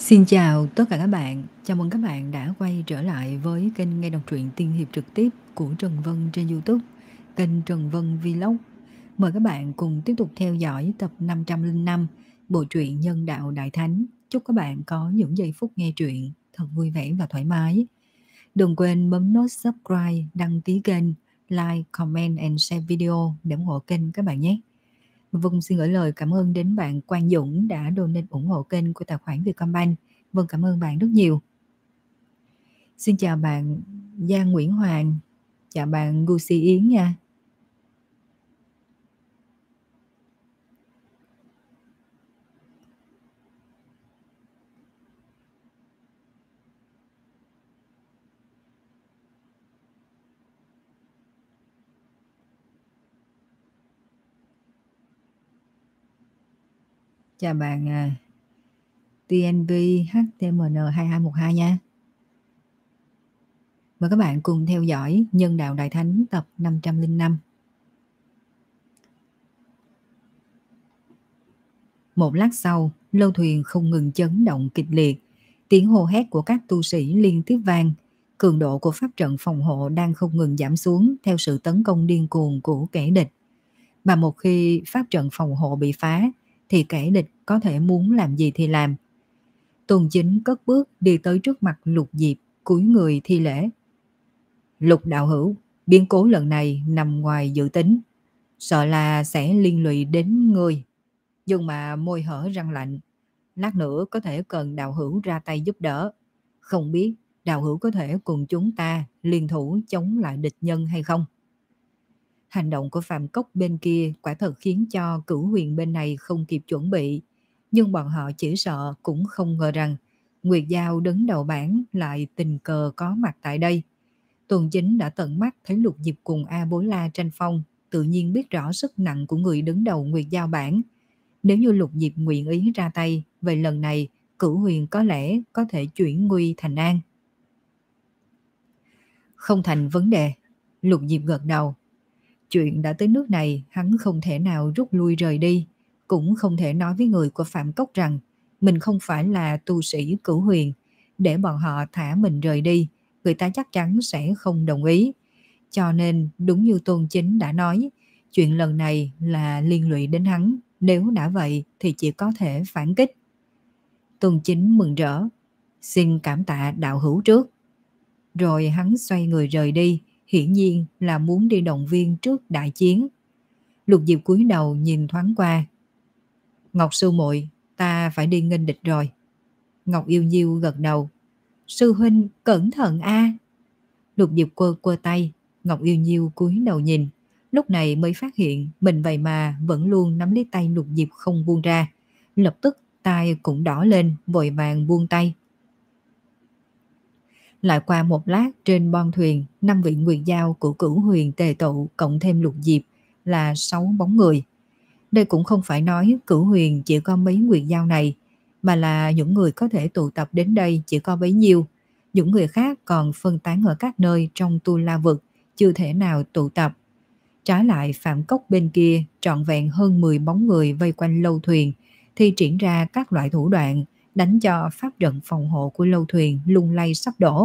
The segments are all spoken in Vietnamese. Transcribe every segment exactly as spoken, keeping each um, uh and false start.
Xin chào tất cả các bạn, chào mừng các bạn đã quay trở lại với kênh nghe đọc truyện tiên hiệp trực tiếp của Trần Vân trên YouTube, kênh Trần Vân Vlog. Mời các bạn cùng tiếp tục theo dõi tập năm trăm lẻ năm bộ truyện Nhân đạo Đại Thánh. Chúc các bạn có những giây phút nghe truyện thật vui vẻ và thoải mái. Đừng quên bấm nút subscribe, đăng ký kênh, like, comment and share video để ủng hộ kênh các bạn nhé. Vâng, xin gửi lời cảm ơn đến bạn Quang Dũng đã donate ủng hộ kênh của tài khoản Vietcombank. Vâng, cảm ơn bạn rất nhiều. Xin chào bạn Giang Nguyễn Hoàng, chào bạn Gucci Yến nha. Chào bạn à, tê en vê hát tê em en hai hai một hai nha. Mời các bạn cùng theo dõi Nhân đạo Đại Thánh tập năm trăm lẻ năm. Một lát sau, lâu thuyền không ngừng chấn động kịch liệt, tiếng hô hét của các tu sĩ liên tiếp vang, cường độ của pháp trận phòng hộ đang không ngừng giảm xuống theo sự tấn công điên cuồng của kẻ địch. Mà một khi pháp trận phòng hộ bị phá, thì kẻ địch có thể muốn làm gì thì làm. Tôn Chính cất bước đi tới trước mặt Lục Diệp, cúi người thi lễ. Lục đạo hữu, biến cố lần này nằm ngoài dự tính, sợ là sẽ liên lụy đến ngươi. Nhưng mà môi hở răng lạnh, lát nữa có thể cần đạo hữu ra tay giúp đỡ. Không biết đạo hữu có thể cùng chúng ta liên thủ chống lại địch nhân hay không? Hành động của Phạm Cốc bên kia quả thật khiến cho Cửu Huyền bên này không kịp chuẩn bị. Nhưng bọn họ chỉ sợ cũng không ngờ rằng Nguyệt Giao đứng đầu bảng lại tình cờ có mặt tại đây. Tôn Chính đã tận mắt thấy Lục Diệp cùng A Bối La tranh phong, tự nhiên biết rõ sức nặng của người đứng đầu Nguyệt Giao bảng. Nếu như Lục Diệp nguyện ý ra tay, vậy lần này Cửu Huyền có lẽ có thể chuyển nguy thành an. Không thành vấn đề, Lục Diệp gật đầu. Chuyện đã tới nước này, hắn không thể nào rút lui rời đi, cũng không thể nói với người của Phạm Cốc rằng mình không phải là tu sĩ Cửu Huyền, để bọn họ thả mình rời đi, người ta chắc chắn sẽ không đồng ý. Cho nên đúng như Tôn Chính đã nói, chuyện lần này là liên lụy đến hắn, nếu đã vậy thì chỉ có thể phản kích. Tôn Chính mừng rỡ, xin cảm tạ đạo hữu trước. Rồi hắn xoay người rời đi, hiển nhiên là muốn đi động viên trước đại chiến. Lục Diệp cúi đầu nhìn thoáng qua. Ngọc sư muội, ta phải đi nghênh địch rồi. Ngọc Yêu Nhiêu gật đầu. Sư huynh cẩn thận a. Lục Diệp quơ quơ tay. Ngọc Yêu Nhiêu cúi đầu nhìn, lúc này mới phát hiện mình vậy mà vẫn luôn nắm lấy tay Lục Diệp không buông ra. Lập tức tai cũng đỏ lên, vội vàng buông tay. Lại qua một lát, trên bon thuyền, năm vị Nguyệt Giao của Cửu Huyền tề tụ cộng thêm Lục Diệp là sáu bóng người. Đây cũng không phải nói Cửu Huyền chỉ có mấy Nguyệt Giao này, mà là những người có thể tụ tập đến đây chỉ có bấy nhiêu. Những người khác còn phân tán ở các nơi trong Tu La Vực, chưa thể nào tụ tập. Trái lại Phạm Cốc bên kia trọn vẹn hơn mười bóng người vây quanh lâu thuyền, thi triển ra các loại thủ đoạn, đánh cho pháp trận phòng hộ của lâu thuyền lung lay sắp đổ.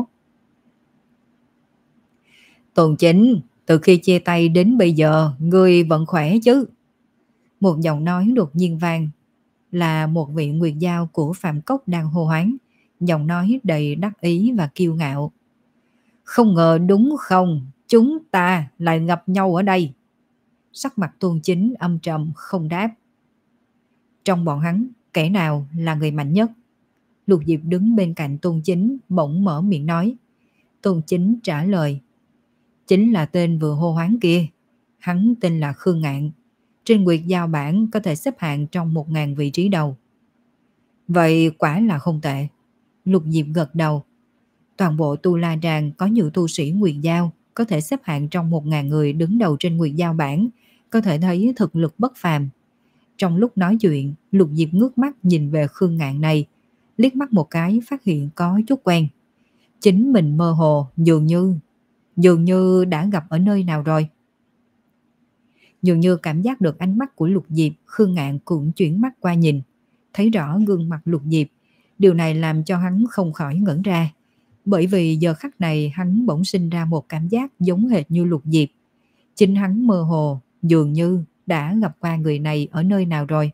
Tôn Chính, từ khi chia tay đến bây giờ, ngươi vẫn khỏe chứ? Một giọng nói đột nhiên vang, là một vị Nguyệt Giao của Phạm Cốc đang hô hoán, giọng nói đầy đắc ý và kiêu ngạo. Không ngờ đúng không, chúng ta lại gặp nhau ở đây. Sắc mặt Tôn Chính âm trầm không đáp. Trong bọn hắn, kẻ nào là người mạnh nhất? Lục Diệp đứng bên cạnh Tôn Chính bỗng mở miệng nói. Tôn Chính trả lời. Chính là tên vừa hô hoán kia. Hắn tên là Khương Ngạn. Trên Nguyệt Giao bảng có thể xếp hạng trong một ngàn vị trí đầu. Vậy quả là không tệ. Lục Diệp gật đầu. Toàn bộ Tu La Tràng có nhiều tu sĩ Nguyệt Giao có thể xếp hạng trong một ngàn người đứng đầu trên Nguyệt Giao bảng, có thể thấy thực lực bất phàm. Trong lúc nói chuyện, Lục Diệp ngước mắt nhìn về Khương Ngạn này, liếc mắt một cái phát hiện có chút quen. Chính mình mơ hồ, dường như dường như đã gặp ở nơi nào rồi. Dường như cảm giác được ánh mắt của Lục Diệp, Khương Ngạn cũng chuyển mắt qua nhìn, thấy rõ gương mặt Lục Diệp, Điều này làm cho hắn không khỏi ngẩn ra, bởi vì giờ khắc này hắn bỗng sinh ra một cảm giác giống hệt như Lục Diệp. Chính hắn mơ hồ, dường như đã gặp qua người này ở nơi nào rồi.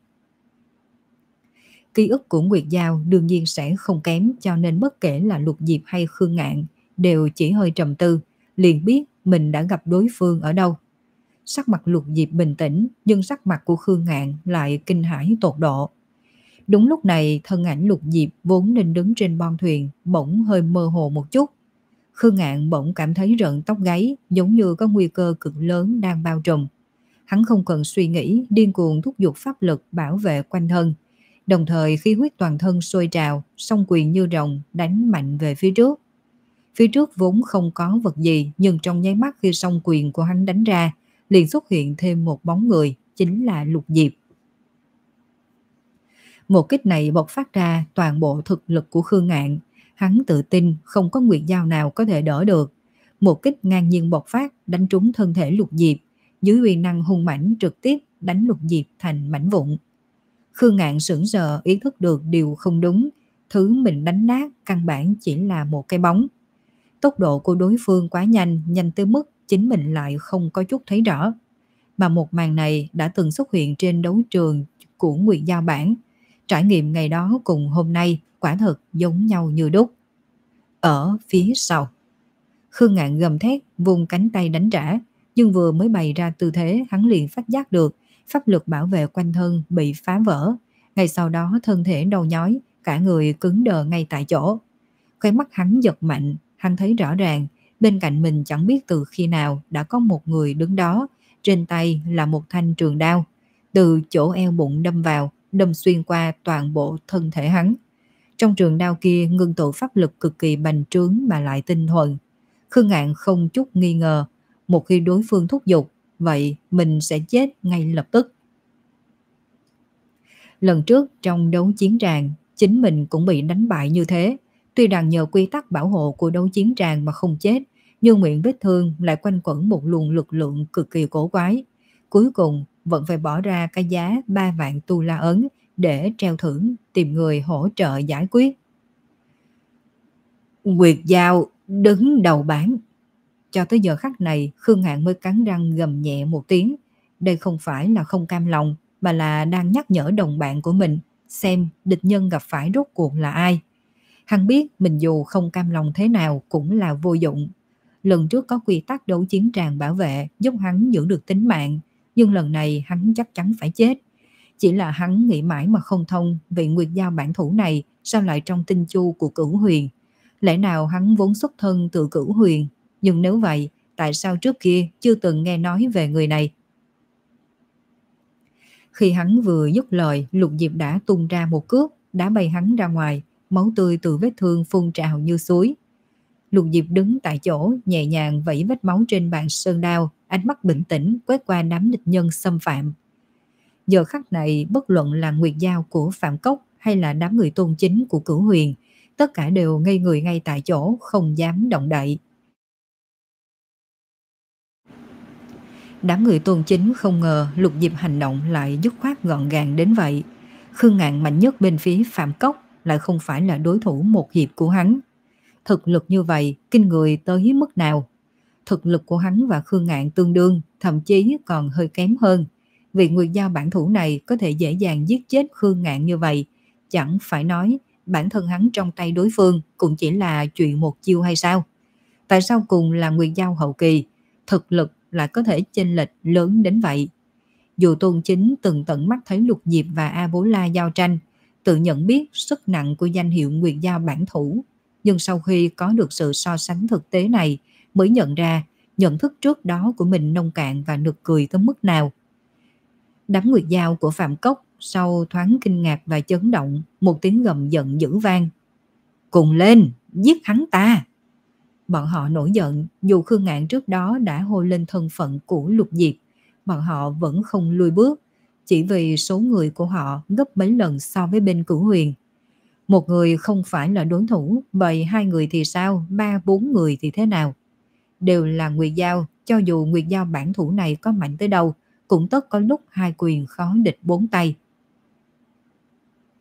Ký ức của Nguyệt Giao đương nhiên sẽ không kém, cho nên bất kể là Lục Diệp hay Khương Ngạn đều chỉ hơi trầm tư, liền biết mình đã gặp đối phương ở đâu. Sắc mặt Lục Diệp bình tĩnh, nhưng sắc mặt của Khương Ngạn lại kinh hãi tột độ. Đúng lúc này, thân ảnh Lục Diệp vốn nên đứng trên bon thuyền bỗng hơi mơ hồ một chút. Khương Ngạn bỗng cảm thấy rợn tóc gáy, giống như có nguy cơ cực lớn đang bao trùm. Hắn không cần suy nghĩ, điên cuồng thúc giục pháp lực bảo vệ quanh thân, đồng thời khí huyết toàn thân sôi trào, song quyền như rồng đánh mạnh về phía trước. Phía trước vốn không có vật gì, nhưng trong nháy mắt khi song quyền của hắn đánh ra, liền xuất hiện thêm một bóng người, chính là Lục Diệp. Một kích này bộc phát ra toàn bộ thực lực của Khương Ngạn, hắn tự tin không có Nguyệt Giao nào có thể đỡ được. Một kích ngang nhiên bộc phát đánh trúng thân thể Lục Diệp, dưới uy năng hung mãnh trực tiếp đánh Lục Diệp thành mảnh vụn. Khương Ngạn sững sờ ý thức được điều không đúng, thứ mình đánh nát căn bản chỉ là một cái bóng. Tốc độ của đối phương quá nhanh, nhanh tới mức chính mình lại không có chút thấy rõ. Mà một màn này đã từng xuất hiện trên đấu trường của Nguyệt Giao bản. Trải nghiệm ngày đó cùng hôm nay quả thật giống nhau như đúc. Ở phía sau, Khương Ngạn gầm thét vùng cánh tay đánh trả, nhưng vừa mới bày ra tư thế hắn liền phát giác được pháp lực bảo vệ quanh thân bị phá vỡ. Ngay sau đó thân thể đau nhói, cả người cứng đờ ngay tại chỗ. Khóe mắt hắn giật mạnh, hắn thấy rõ ràng bên cạnh mình chẳng biết từ khi nào đã có một người đứng đó, trên tay là một thanh trường đao, từ chỗ eo bụng đâm vào, đâm xuyên qua toàn bộ thân thể hắn. Trong trường đao kia ngưng tụ pháp lực cực kỳ bành trướng mà lại tinh thuần. Khương Ngạn không chút nghi ngờ, một khi đối phương thúc giục, vậy mình sẽ chết ngay lập tức. Lần trước trong đấu chiến tràng, chính mình cũng bị đánh bại như thế. Tuy rằng nhờ quy tắc bảo hộ của đấu chiến tràng mà không chết, nhưng miệng vết thương lại quanh quẩn một luồng lực lượng cực kỳ cổ quái. Cuối cùng vẫn phải bỏ ra cái giá ba vạn tu la ấn để treo thưởng tìm người hỗ trợ giải quyết. Nguyệt Giao đứng đầu bảng. Cho tới giờ khắc này, Khương Ngạn mới cắn răng gầm nhẹ một tiếng. Đây không phải là không cam lòng, mà là đang nhắc nhở đồng bạn của mình xem địch nhân gặp phải rốt cuộc là ai. Hắn biết mình dù không cam lòng thế nào cũng là vô dụng. Lần trước có quy tắc đấu chiến tràng bảo vệ giúp hắn giữ được tính mạng, nhưng lần này hắn chắc chắn phải chết. Chỉ là hắn nghĩ mãi mà không thông, vị Nguyệt Giao bản thủ này sao lại trong tinh chu của Cửu Huyền. Lẽ nào hắn vốn xuất thân từ Cửu Huyền? Nhưng nếu vậy, tại sao trước kia chưa từng nghe nói về người này? Khi hắn vừa dứt lời, Lục Diệp đã tung ra một cước, đá bay hắn ra ngoài, máu tươi từ vết thương phun trào như suối. Lục Diệp đứng tại chỗ, nhẹ nhàng vẫy vết máu trên bàn sơn đao, ánh mắt bình tĩnh quét qua đám địch nhân xâm phạm. Giờ khắc này, bất luận là Nguyệt Giao của Phạm Cốc hay là đám người tôn chính của Cửu Huyền, tất cả đều ngây người ngay tại chỗ, không dám động đậy. Đám người tôn chính không ngờ Lục Diệp hành động lại dứt khoát gọn gàng đến vậy. Khương Ngạn mạnh nhất bên phía Phạm Cốc lại không phải là đối thủ một hiệp của hắn. Thực lực như vậy kinh người tới mức nào? Thực lực của hắn và Khương Ngạn tương đương, thậm chí còn hơi kém hơn. Vì Nguyệt Giao bản thủ này có thể dễ dàng giết chết Khương Ngạn như vậy, chẳng phải nói bản thân hắn trong tay đối phương cũng chỉ là chuyện một chiêu hay sao? Tại sao cùng là Nguyệt Giao hậu kỳ, thực lực lại có thể chênh lệch lớn đến vậy? Dù Tôn Chính từng tận mắt thấy Lục Diệp và A Bố La giao tranh, tự nhận biết sức nặng của danh hiệu Nguyệt Giao bản thủ, nhưng sau khi có được sự so sánh thực tế này mới nhận ra nhận thức trước đó của mình nông cạn và nực cười tới mức nào. Đám Nguyệt Giao của Phạm Cốc sau thoáng kinh ngạc và chấn động, một tiếng gầm giận dữ vang. Cùng lên, giết hắn ta! Bọn họ nổi giận, dù Khương Ngạn trước đó đã hô lên thân phận của Lục Diệp, bọn họ vẫn không lùi bước, chỉ vì số người của họ gấp mấy lần so với bên Cửu Huyền. Một người không phải là đối thủ, vậy hai người thì sao, ba bốn người thì thế nào? Đều là Nguyệt Giao, cho dù Nguyệt Giao bản thủ này có mạnh tới đâu, cũng tất có lúc hai quyền khó địch bốn tay.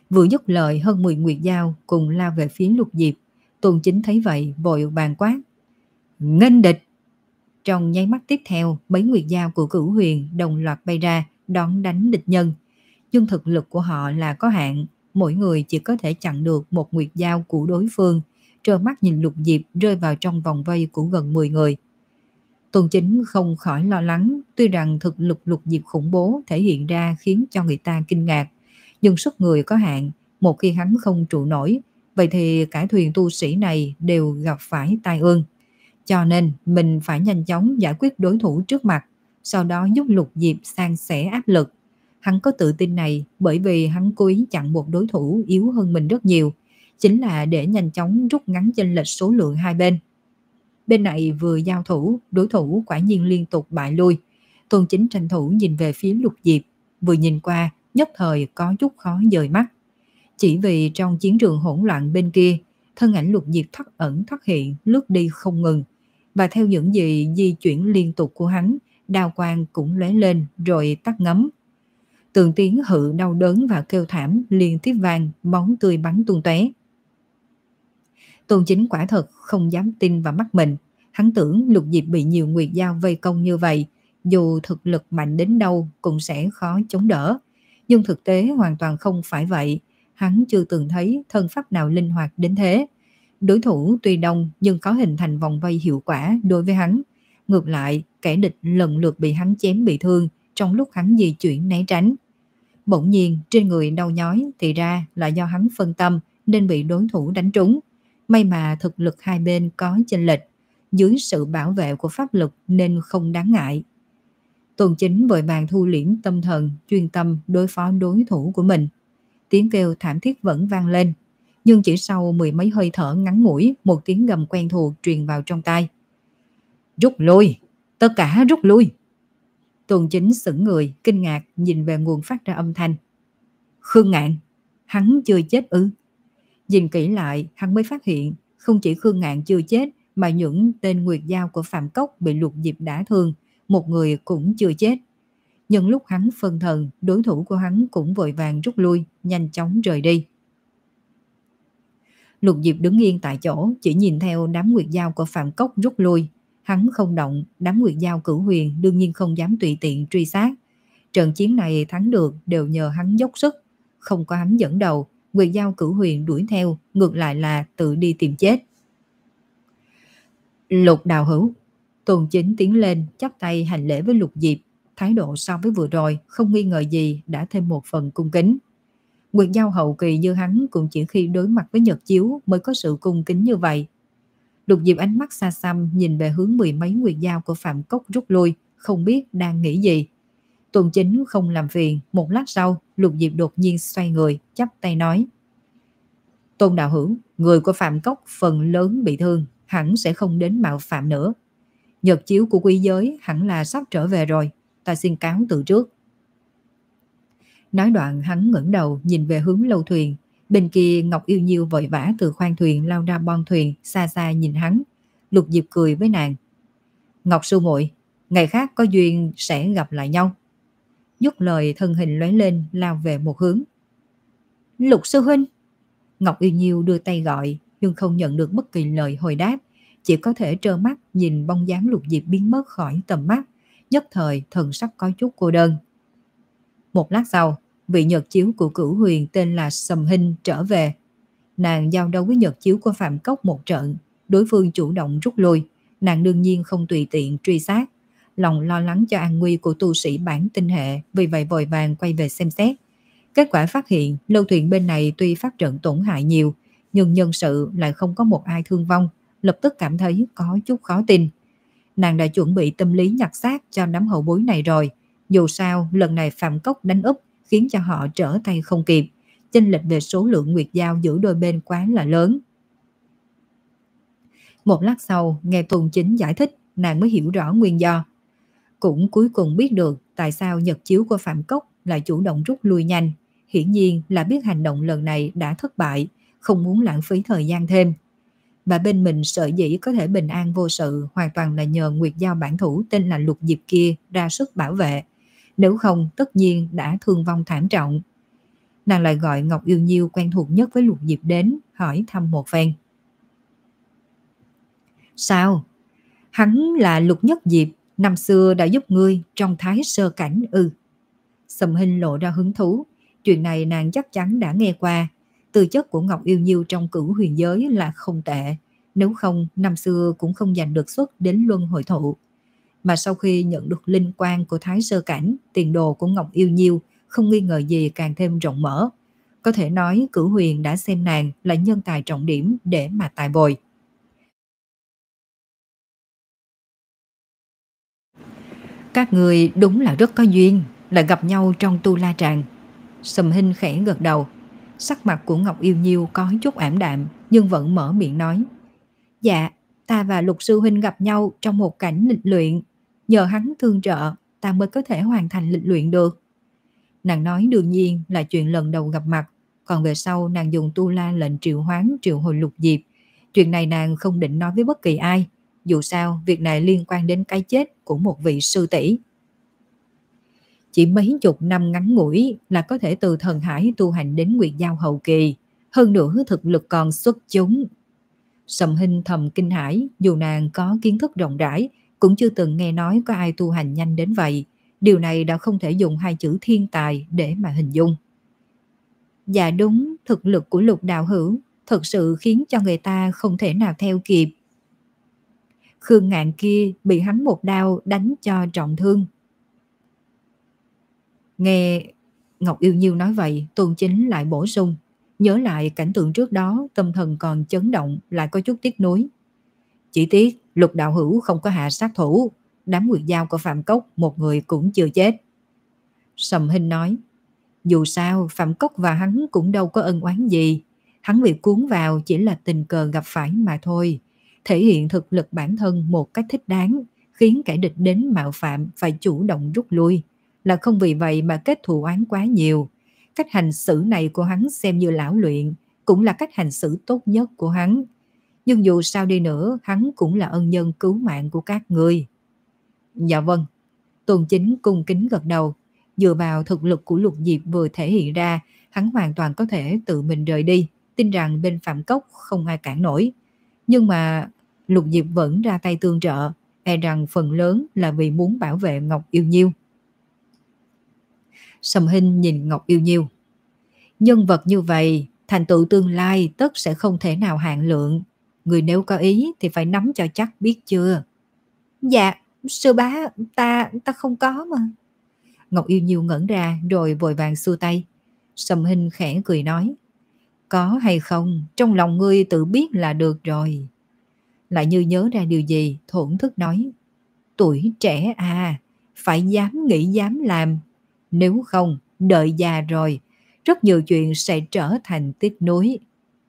Vừa dứt lời, hơn mười nguyệt dao cùng lao về phía Lục Diệp. Tôn Chính thấy vậy vội vàng quát: nghênh địch! Trong nháy mắt tiếp theo, mấy nguyệt dao của Cửu Huyền đồng loạt bay ra đón đánh địch nhân. Nhưng thực lực của họ là có hạn, mỗi người chỉ có thể chặn được một nguyệt dao của đối phương. Trơ mắt nhìn Lục Diệp rơi vào trong vòng vây của gần mười người. Tôn Chính không khỏi lo lắng, tuy rằng thực lực Lục Diệp khủng bố thể hiện ra khiến cho người ta kinh ngạc, nhưng sức người có hạn, một khi hắn không trụ nổi, vậy thì cả thuyền tu sĩ này đều gặp phải tai ương. Cho nên mình phải nhanh chóng giải quyết đối thủ trước mặt, sau đó giúp Lục Diệp san sẻ áp lực. Hắn có tự tin này bởi vì hắn cố ý chặn một đối thủ yếu hơn mình rất nhiều, chính là để nhanh chóng rút ngắn chênh lệch số lượng hai bên. Bên này vừa giao thủ, đối thủ quả nhiên liên tục bại lui. Tôn Chính tranh thủ nhìn về phía Lục Diệp, vừa nhìn qua nhất thời có chút khó dời mắt. Chỉ vì trong chiến trường hỗn loạn bên kia, thân ảnh Lục Diệp thoát ẩn thoát hiện, lướt đi không ngừng, và theo những gì di chuyển liên tục của hắn, đao quang cũng lóe lên rồi tắt ngấm. Từng tiếng hự đau đớn và kêu thảm liên tiếp vang, máu tươi bắn tung tóe. Tôn Chính quả thật không dám tin vào mắt mình. Hắn tưởng Lục Diệp bị nhiều nguyệt dao vây công như vậy, dù thực lực mạnh đến đâu cũng sẽ khó chống đỡ. Nhưng thực tế hoàn toàn không phải vậy. Hắn chưa từng thấy thân pháp nào linh hoạt đến thế. Đối thủ tuy đông nhưng có hình thành vòng vây hiệu quả đối với hắn. Ngược lại, kẻ địch lần lượt bị hắn chém bị thương trong lúc hắn di chuyển né tránh. Bỗng nhiên trên người đau nhói thì ra là do hắn phân tâm nên bị đối thủ đánh trúng. May mà thực lực hai bên có chênh lệch, dưới sự bảo vệ của pháp lực nên không đáng ngại. Tôn Chính vội vàng thu liễm tâm thần, chuyên tâm đối phó đối thủ của mình. Tiếng kêu thảm thiết vẫn vang lên, nhưng chỉ sau mười mấy hơi thở ngắn ngủi, một tiếng gầm quen thuộc truyền vào trong tai. Rút lui! Tất cả rút lui! Tôn Chính sững người, kinh ngạc nhìn về nguồn phát ra âm thanh. Khương Ngạn! Hắn chưa chết ư? Nhìn kỹ lại, hắn mới phát hiện không chỉ Khương Ngạn chưa chết mà những tên nguyệt dao của Phạm Cốc bị Lục Diệp đả thương, một người cũng chưa chết. Nhưng lúc hắn phân thần, đối thủ của hắn cũng vội vàng rút lui, nhanh chóng rời đi. Lục Diệp đứng yên tại chỗ, chỉ nhìn theo đám nguyệt dao của Phạm Cốc rút lui. Hắn không động, đám nguyệt dao Cửu Huyền đương nhiên không dám tùy tiện truy sát. Trận chiến này thắng được đều nhờ hắn dốc sức, không có hắn dẫn đầu, nguyệt dao Cửu Huyền đuổi theo, ngược lại là tự đi tìm chết. Lục đạo hữu! Tôn Chính tiến lên chắp tay hành lễ với Lục Diệp, thái độ so với vừa rồi không nghi ngờ gì đã thêm một phần cung kính. Nguyệt dao hậu kỳ như hắn cũng chỉ khi đối mặt với Nhật Chiếu mới có sự cung kính như vậy. Lục Diệp ánh mắt xa xăm nhìn về hướng mười mấy nguyệt dao của Phạm Cốc rút lui, không biết đang nghĩ gì. Tôn Chính không làm phiền, một lát sau Lục Diệp đột nhiên xoay người chắp tay nói: Tôn đạo hữu, người của Phạm Cốc phần lớn bị thương, hẳn sẽ không đến mạo phạm nữa. Nhật Chiếu của quý giới hẳn là sắp trở về rồi, ta xin cáo từ trước. Nói đoạn hắn ngẩng đầu nhìn về hướng lâu thuyền. Bên kia Ngọc Yêu Nhiêu vội vã từ khoang thuyền lao ra bon thuyền, xa xa nhìn hắn. Lục Diệp cười với nàng: Ngọc sư muội, ngày khác có duyên sẽ gặp lại nhau. Dứt lời thân hình lóe lên lao về một hướng. Lục sư huynh! Ngọc Yêu Nhiêu đưa tay gọi nhưng không nhận được bất kỳ lời hồi đáp, chỉ có thể trơ mắt nhìn bóng dáng Lục Diệp biến mất khỏi tầm mắt, nhất thời thần sắc có chút cô đơn. Một lát sau, vị Nhật Chiếu của Cửu Huyền tên là Sầm Hinh trở về. Nàng giao đấu với Nhật Chiếu của Phạm Cốc một trận, đối phương chủ động rút lui, nàng đương nhiên không tùy tiện truy sát, lòng lo lắng cho an nguy của tu sĩ bản tinh hệ, vì vậy vội vàng quay về xem xét. Kết quả phát hiện lâu thuyền bên này tuy phát trận tổn hại nhiều, nhưng nhân sự lại không có một ai thương vong, lập tức cảm thấy có chút khó tin. Nàng đã chuẩn bị tâm lý nhặt xác cho đám hậu bối này rồi, dù sao lần này Phạm Cốc đánh úp khiến cho họ trở tay không kịp, chênh lệch về số lượng nguyệt dao giữa đôi bên quá là lớn. Một lát sau nghe Tôn Chính giải thích, nàng mới hiểu rõ nguyên do, cũng cuối cùng biết được tại sao Nhật Chiếu của Phạm Cốc lại chủ động rút lui nhanh. Hiển nhiên là biết hành động lần này đã thất bại, không muốn lãng phí thời gian thêm. Và bên mình sở dĩ có thể bình an vô sự hoàn toàn là nhờ nguyệt dao bản thủ tên là Lục Diệp kia ra sức bảo vệ, nếu không tất nhiên đã thương vong thảm trọng. Nàng lại gọi Ngọc Yêu Nhiêu quen thuộc nhất với Lục Diệp đến, hỏi thăm một phen. Sao? Hắn là Lục Nhất Diệp, năm xưa đã giúp ngươi trong thái sơ cảnh ư? Sầm Hinh lộ ra hứng thú. Chuyện này nàng chắc chắn đã nghe qua. Tư chất của Ngọc Yêu Nhiêu trong Cửu Huyền giới là không tệ, nếu không năm xưa cũng không giành được suất đến luân hồi thụ. Mà sau khi nhận được linh quan của thái sơ cảnh, tiền đồ của Ngọc Yêu Nhiêu không nghi ngờ gì càng thêm rộng mở. Có thể nói Cửu Huyền đã xem nàng là nhân tài trọng điểm để mà tài bồi. Các người đúng là rất có duyên, lại gặp nhau trong tu la tràng. Sầm Hinh khẽ gật đầu. Sắc mặt của Ngọc Yêu Nhiêu có chút ảm đạm, nhưng vẫn mở miệng nói. Dạ, ta và Lục sư huynh gặp nhau trong một cảnh lịch luyện. Nhờ hắn thương trợ, ta mới có thể hoàn thành lịch luyện được. Nàng nói đương nhiên là chuyện lần đầu gặp mặt. Còn về sau nàng dùng tu la lệnh triệu hoán triệu hồi Lục Diệp. Chuyện này nàng không định nói với bất kỳ ai. Dù sao, việc này liên quan đến cái chết của một vị sư tỷ. Chỉ mấy chục năm ngắn ngủi là có thể từ thần hải tu hành đến Nguyệt Giao hậu kỳ. Hơn nữa thực lực còn xuất chúng. Sầm Hinh thầm kinh hãi, dù nàng có kiến thức rộng rãi, cũng chưa từng nghe nói có ai tu hành nhanh đến vậy. Điều này đã không thể dùng hai chữ thiên tài để mà hình dung. Dạ đúng, thực lực của Lục đạo hữu thật sự khiến cho người ta không thể nào theo kịp. Khương Ngạn kia bị hắn một đao đánh cho trọng thương. Nghe Ngọc Yêu Nhiêu nói vậy, Tôn Chính lại bổ sung. Nhớ lại cảnh tượng trước đó, tâm thần còn chấn động, lại có chút tiếc nuối. Chỉ tiếc Lục đạo hữu không có hạ sát thủ, đám Nguyệt Giao của Phạm Cốc một người cũng chưa chết. Sầm Hinh nói. Dù sao Phạm Cốc và hắn cũng đâu có ân oán gì. Hắn bị cuốn vào chỉ là tình cờ gặp phải mà thôi. Thể hiện thực lực bản thân một cách thích đáng, khiến kẻ địch đến mạo phạm phải chủ động rút lui. Là không vì vậy mà kết thù oán quá nhiều. Cách hành xử này của hắn xem như lão luyện, cũng là cách hành xử tốt nhất của hắn. Nhưng dù sao đi nữa, hắn cũng là ân nhân cứu mạng của các ngươi. Dạ vâng. Tôn Chính cung kính gật đầu. Dựa vào thực lực của Lục Diệp vừa thể hiện ra, hắn hoàn toàn có thể tự mình rời đi, tin rằng bên Phạm Cốc không ai cản nổi. Nhưng mà Lục Diệp vẫn ra tay tương trợ, e rằng phần lớn là vì muốn bảo vệ Ngọc Yêu Nhiêu. Sầm Hinh nhìn Ngọc Yêu Nhiêu. Nhân vật như vậy, thành tựu tương lai tất sẽ không thể nào hạn lượng. Người nếu có ý thì phải nắm cho chắc biết chưa? Dạ, sư bá, ta, ta không có mà. Ngọc Yêu Nhiêu ngẩn ra rồi vội vàng xua tay. Sầm Hinh khẽ cười nói. Có hay không, trong lòng ngươi tự biết là được rồi. Lại như nhớ ra điều gì, thổn thức nói. Tuổi trẻ à, phải dám nghĩ dám làm. Nếu không, đợi già rồi, rất nhiều chuyện sẽ trở thành tiếc nuối.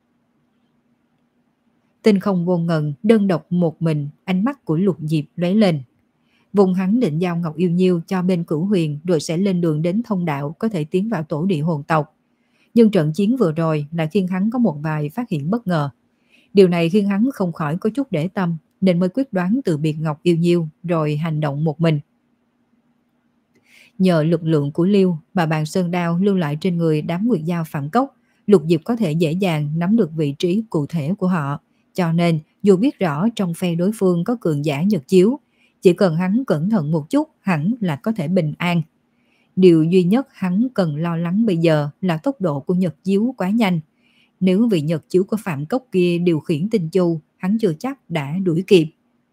Tinh không vô ngần, đơn độc một mình, ánh mắt của Lục Diệp lóe lên. Vùng hắn định giao Ngọc Yêu Nhiêu cho bên Cửu Huyền rồi sẽ lên đường đến thông đạo có thể tiến vào tổ địa hồn tộc. Nhưng trận chiến vừa rồi lại khiến hắn có một vài phát hiện bất ngờ. Điều này khiến hắn không khỏi có chút để tâm, nên mới quyết đoán từ biệt Ngọc Yêu Nhiêu rồi hành động một mình. Nhờ lực lượng của Liêu mà bàn sơn đao lưu lại trên người đám Nguyệt Giao Phạm Cốc, Lục Diệp có thể dễ dàng nắm được vị trí cụ thể của họ. Cho nên dù biết rõ trong phe đối phương có cường giả Nhật Chiếu, chỉ cần hắn cẩn thận một chút hẳn là có thể bình an. Điều duy nhất hắn cần lo lắng bây giờ là tốc độ của Nhật Chiếu quá nhanh. Nếu vị Nhật Chiếu của Phạm Cốc kia điều khiển tinh chu, hắn chưa chắc đã đuổi kịp.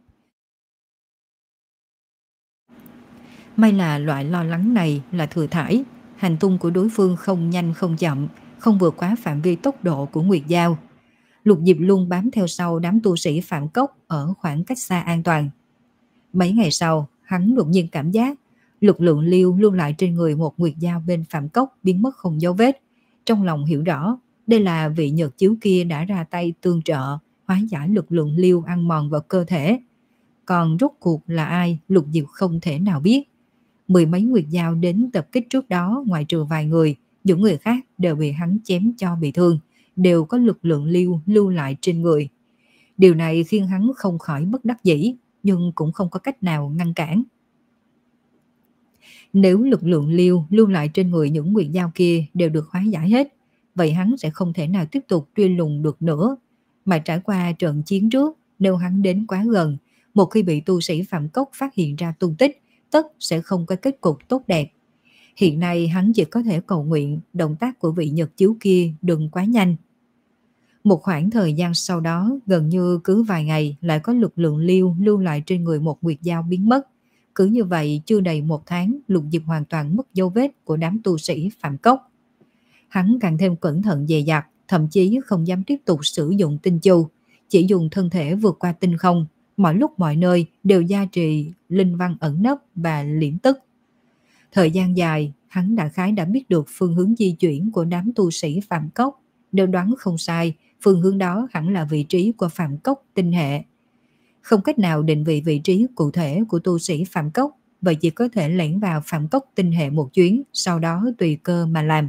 May là loại lo lắng này là thừa thải. Hành tung của đối phương không nhanh không chậm, không vượt quá phạm vi tốc độ của Nguyệt Giao. Lục Diệp luôn bám theo sau đám tu sĩ Phạm Cốc ở khoảng cách xa an toàn. Mấy ngày sau, hắn đột nhiên cảm giác lực lượng Liêu lưu lại trên người một Nguyệt Giao bên Phạm Cốc biến mất không dấu vết. Trong lòng hiểu rõ, đây là vị Nhật Chiếu kia đã ra tay tương trợ, hóa giải lực lượng Liêu ăn mòn vào cơ thể. Còn rốt cuộc là ai, Lục Diệp không thể nào biết. Mười mấy Nguyệt Giao đến tập kích trước đó, ngoại trừ vài người, những người khác đều bị hắn chém cho bị thương, đều có lực lượng Liêu lưu lại trên người. Điều này khiến hắn không khỏi bất đắc dĩ, nhưng cũng không có cách nào ngăn cản. Nếu lực lượng Liêu lưu lại trên người những nguyệt dao kia đều được hóa giải hết, vậy hắn sẽ không thể nào tiếp tục truy lùng được nữa. Mà trải qua trận chiến trước, nếu hắn đến quá gần, một khi bị tu sĩ Phạm Cốc phát hiện ra tung tích, tất sẽ không có kết cục tốt đẹp. Hiện nay hắn chỉ có thể cầu nguyện động tác của vị Nhật chiếu kia đừng quá nhanh. Một khoảng thời gian sau đó, gần như cứ vài ngày lại có lực lượng Liêu lưu lại trên người một nguyệt dao biến mất. Cứ như vậy chưa đầy một tháng, Lục Diệp hoàn toàn mất dấu vết của đám tu sĩ Phạm Cốc. Hắn càng thêm cẩn thận dè dặt, thậm chí không dám tiếp tục sử dụng tinh chu, chỉ dùng thân thể vượt qua tinh không, mọi lúc mọi nơi đều gia trì linh văn ẩn nấp và liễm tức. Thời gian dài, hắn đã khái đã biết được phương hướng di chuyển của đám tu sĩ Phạm Cốc. Nếu đoán không sai, phương hướng đó hẳn là vị trí của Phạm Cốc tinh hệ. Không cách nào định vị vị trí cụ thể của tu sĩ Phạm Cốc, vậy chỉ có thể lẻn vào Phạm Cốc tinh hệ một chuyến, sau đó tùy cơ mà làm.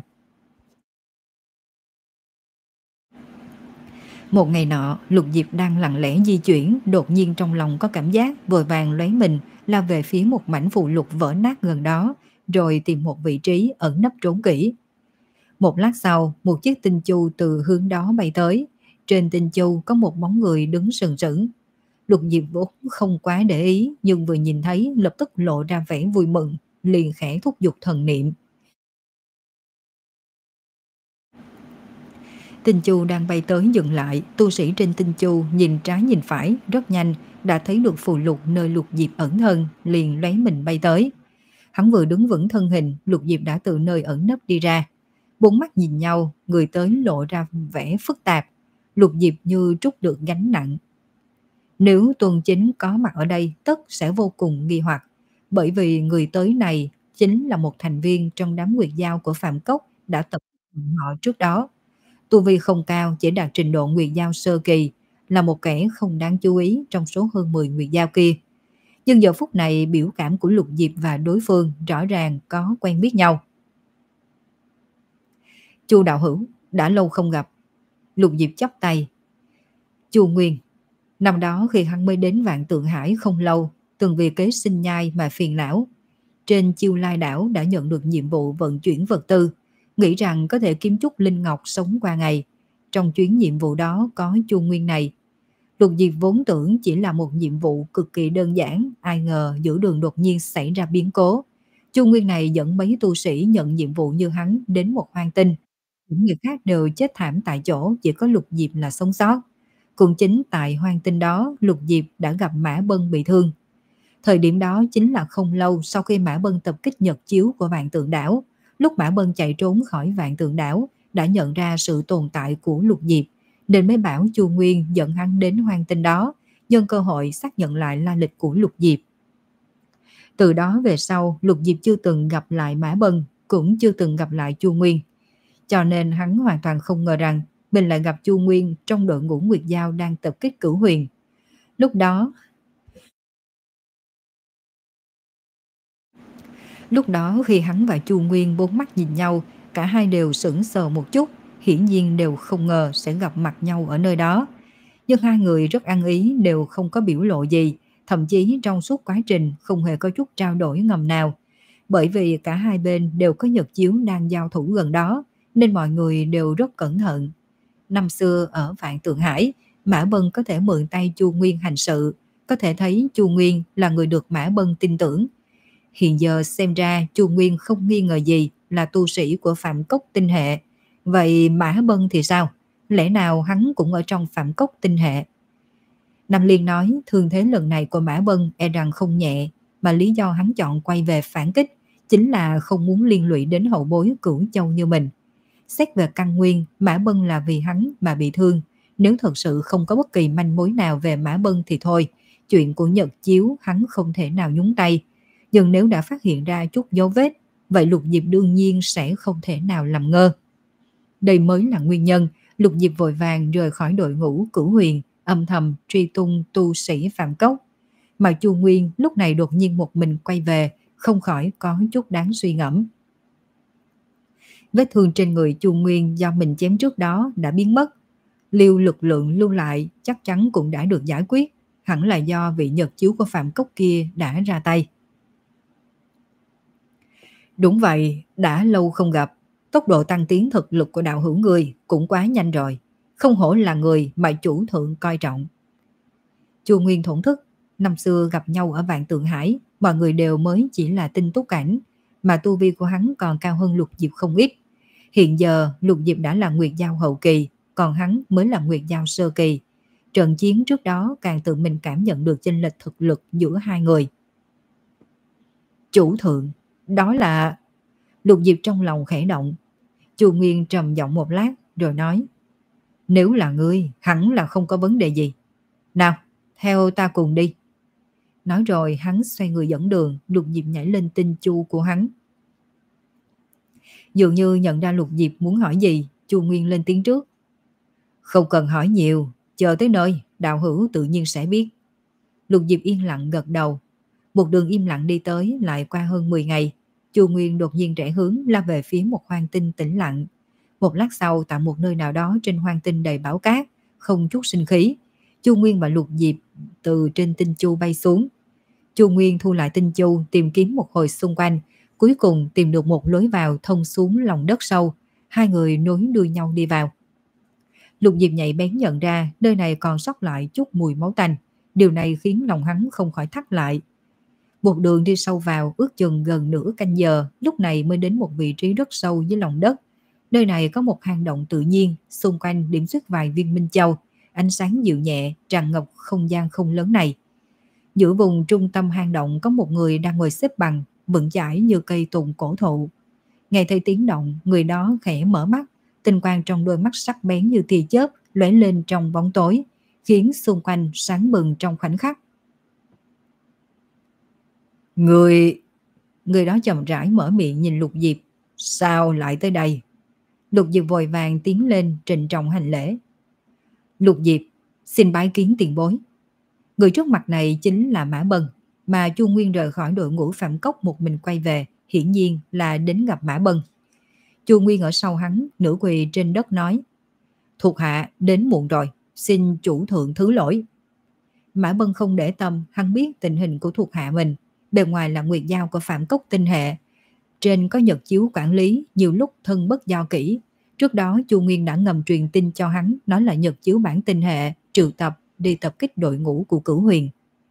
Một ngày nọ, Lục Diệp đang lặng lẽ di chuyển, đột nhiên trong lòng có cảm giác vội vàng lấy mình lao về phía một mảnh phù lục vỡ nát gần đó, rồi tìm một vị trí ẩn nấp trốn kỹ. Một lát sau, một chiếc tinh chu từ hướng đó bay tới. Trên tinh chu có một bóng người đứng sừng sững. Lục Diệp vốn không quá để ý, nhưng vừa nhìn thấy lập tức lộ ra vẻ vui mừng, liền khẽ thúc giục thần niệm. Tinh chu đang bay tới dừng lại, tu sĩ trên tinh chu nhìn trái nhìn phải, rất nhanh đã thấy được phù lục nơi Lục Diệp ẩn thân, liền lóe mình bay tới. Hắn vừa đứng vững thân hình, Lục Diệp đã từ nơi ẩn nấp đi ra. Bốn mắt nhìn nhau, người tới lộ ra vẻ phức tạp. Lục Diệp như trút được gánh nặng. Nếu Tuân Chính có mặt ở đây, tất sẽ vô cùng nghi hoặc, bởi vì người tới này chính là một thành viên trong đám nguyệt dao của Phạm Cốc đã tập họ trước đó. Tu vi không cao, chỉ đạt trình độ nguyệt dao sơ kỳ, là một kẻ không đáng chú ý trong số hơn mười nguyệt dao kia. Nhưng giờ phút này biểu cảm của Lục Diệp và đối phương rõ ràng có quen biết nhau. Chu đạo hữu, đã lâu không gặp. Lục Diệp chắp tay. Chu Nguyên, năm đó khi hắn mới đến Vạn Tượng Hải không lâu, từng vì kế sinh nhai mà phiền não. Trên Chiêu Lai đảo đã nhận được nhiệm vụ vận chuyển vật tư, nghĩ rằng có thể kiếm chút linh ngọc sống qua ngày. Trong chuyến nhiệm vụ đó có Chu Nguyên này. Lục Diệp vốn tưởng chỉ là một nhiệm vụ cực kỳ đơn giản, ai ngờ giữa đường đột nhiên xảy ra biến cố. Chu Nguyên này dẫn mấy tu sĩ nhận nhiệm vụ như hắn đến một hoang tinh. Những người khác đều chết thảm tại chỗ, chỉ có Lục Diệp là sống sót. Cũng chính tại hoang tinh đó, Lục Diệp đã gặp Mã Bân bị thương. Thời điểm đó chính là không lâu sau khi Mã Bân tập kích nhật chiếu của Vạn Tượng đảo. Lúc Mã Bân chạy trốn khỏi Vạn Tượng đảo, đã nhận ra sự tồn tại của Lục Diệp, nên mới bảo Chu Nguyên dẫn hắn đến hoang tinh đó, nhân cơ hội xác nhận lại la lịch của Lục Diệp. Từ đó về sau, Lục Diệp chưa từng gặp lại Mã Bân, cũng chưa từng gặp lại Chu Nguyên. Cho nên hắn hoàn toàn không ngờ rằng mình lại gặp Chu Nguyên trong đội ngũ nguyệt dao đang tập kích Cửu Huyền. Lúc đó, lúc đó khi hắn và Chu Nguyên bốn mắt nhìn nhau, cả hai đều sững sờ một chút, hiển nhiên đều không ngờ sẽ gặp mặt nhau ở nơi đó. Nhưng hai người rất ăn ý, đều không có biểu lộ gì, thậm chí trong suốt quá trình không hề có chút trao đổi ngầm nào. Bởi vì cả hai bên đều có nhật chiếu đang giao thủ gần đó, nên mọi người đều rất cẩn thận. Năm xưa ở Vạn Tượng Hải, Mã Bân có thể mượn tay Chu Nguyên hành sự, có thể thấy Chu Nguyên là người được Mã Bân tin tưởng. Hiện giờ xem ra Chu Nguyên không nghi ngờ gì là tu sĩ của Phạm Cốc tinh hệ. Vậy Mã Bân thì sao? Lẽ nào hắn cũng ở trong Phạm Cốc tinh hệ? Nam Liên nói thương thế lần này của Mã Bân e rằng không nhẹ, mà lý do hắn chọn quay về phản kích chính là không muốn liên lụy đến hậu bối Cửu Châu như mình. Xét về căn nguyên, Mã Bân là vì hắn mà bị thương. Nếu thật sự không có bất kỳ manh mối nào về Mã Bân thì thôi, chuyện của nhật chiếu hắn không thể nào nhúng tay. Nhưng nếu đã phát hiện ra chút dấu vết, vậy Lục Diệp đương nhiên sẽ không thể nào làm ngơ. Đây mới là nguyên nhân Lục Diệp vội vàng rời khỏi đội ngũ Cửu Huyền, âm thầm truy tung tu sĩ Phạm Cốc. Mà Chu Nguyên lúc này đột nhiên một mình quay về, không khỏi có chút đáng suy ngẫm. Vết thương trên người Chu Nguyên do mình chém trước đó đã biến mất. Liêu lực lượng lưu lại chắc chắn cũng đã được giải quyết, hẳn là do vị nhật chiếu của Phạm Cốc kia đã ra tay. Đúng vậy, đã lâu không gặp, tốc độ tăng tiến thực lực của đạo hữu người cũng quá nhanh rồi, không hổ là người mà chủ thượng coi trọng. Chu Nguyên thổn thức, năm xưa gặp nhau ở Vạn Tượng Hải, mọi người đều mới chỉ là tinh túc cảnh, mà tu vi của hắn còn cao hơn Lục Diệp không ít. Hiện giờ Lục Diệp đã là Nguyệt Giao hậu kỳ, còn hắn mới là Nguyệt Giao sơ kỳ. Trận chiến trước đó càng tự mình cảm nhận được chênh lệch thực lực giữa hai người. Chủ thượng, đó là... Lục Diệp trong lòng khẽ động. Chu Nguyên trầm giọng một lát rồi nói, nếu là ngươi hẳn là không có vấn đề gì. Nào, theo ta cùng đi. Nói rồi hắn xoay người dẫn đường. Lục Diệp nhảy lên tinh chu của hắn. Dường như nhận ra Lục Diệp muốn hỏi gì, Chu Nguyên lên tiếng trước. Không cần hỏi nhiều, chờ tới nơi đạo hữu tự nhiên sẽ biết. Lục Diệp yên lặng gật đầu. Một đường im lặng đi tới lại qua hơn mười ngày. Chu Nguyên đột nhiên rẽ hướng lao về phía một hoang tinh tĩnh lặng. Một lát sau, tại một nơi nào đó trên hoang tinh đầy bão cát, không chút sinh khí, Chu Nguyên và Lục Diệp từ trên tinh chu bay xuống. Chu Nguyên thu lại tinh chu, tìm kiếm một hồi xung quanh, cuối cùng tìm được một lối vào thông xuống lòng đất sâu. Hai người nối đuôi nhau đi vào. Lục Diệp nhạy bén nhận ra nơi này còn sót lại chút mùi máu tanh. Điều này khiến lòng hắn không khỏi thắt lại. Một đường đi sâu vào ước chừng gần nửa canh giờ, lúc này mới đến một vị trí rất sâu dưới lòng đất. Nơi này có một hang động tự nhiên, xung quanh điểm xuất vài viên minh châu, ánh sáng dịu nhẹ tràn ngập không gian không lớn này. Giữa vùng trung tâm hang động có một người đang ngồi xếp bằng, vững chãi như cây tùng cổ thụ. Nghe thấy tiếng động, người đó khẽ mở mắt, tinh quang trong đôi mắt sắc bén như tia chớp lóe lên trong bóng tối, khiến xung quanh sáng bừng trong khoảnh khắc. Người... Người đó chậm rãi mở miệng nhìn Lục Diệp. Sao lại tới đây? Lục Diệp vội vàng tiến lên trịnh trọng hành lễ. Lục Diệp, xin bái kiến tiền bối. Người trước mặt này chính là Mã Bân, mà Chu Nguyên rời khỏi đội ngũ Phạm Cốc một mình quay về, hiển nhiên là đến gặp Mã Bân. Chu Nguyên ở sau hắn, nửa quỳ trên đất nói, thuộc hạ đến muộn rồi, xin chủ thượng thứ lỗi. Mã Bân không để tâm, hắn biết tình hình của thuộc hạ mình, bề ngoài là Nguyệt Giao của Phạm Cốc tinh hệ. Trên có nhật chiếu quản lý, nhiều lúc thân bất giao kỹ. Trước đó Chu Nguyên đã ngầm truyền tin cho hắn, nói là nhật chiếu bản tinh hệ, triệu tập đi tập kích đội ngũ của Cửu Huyền.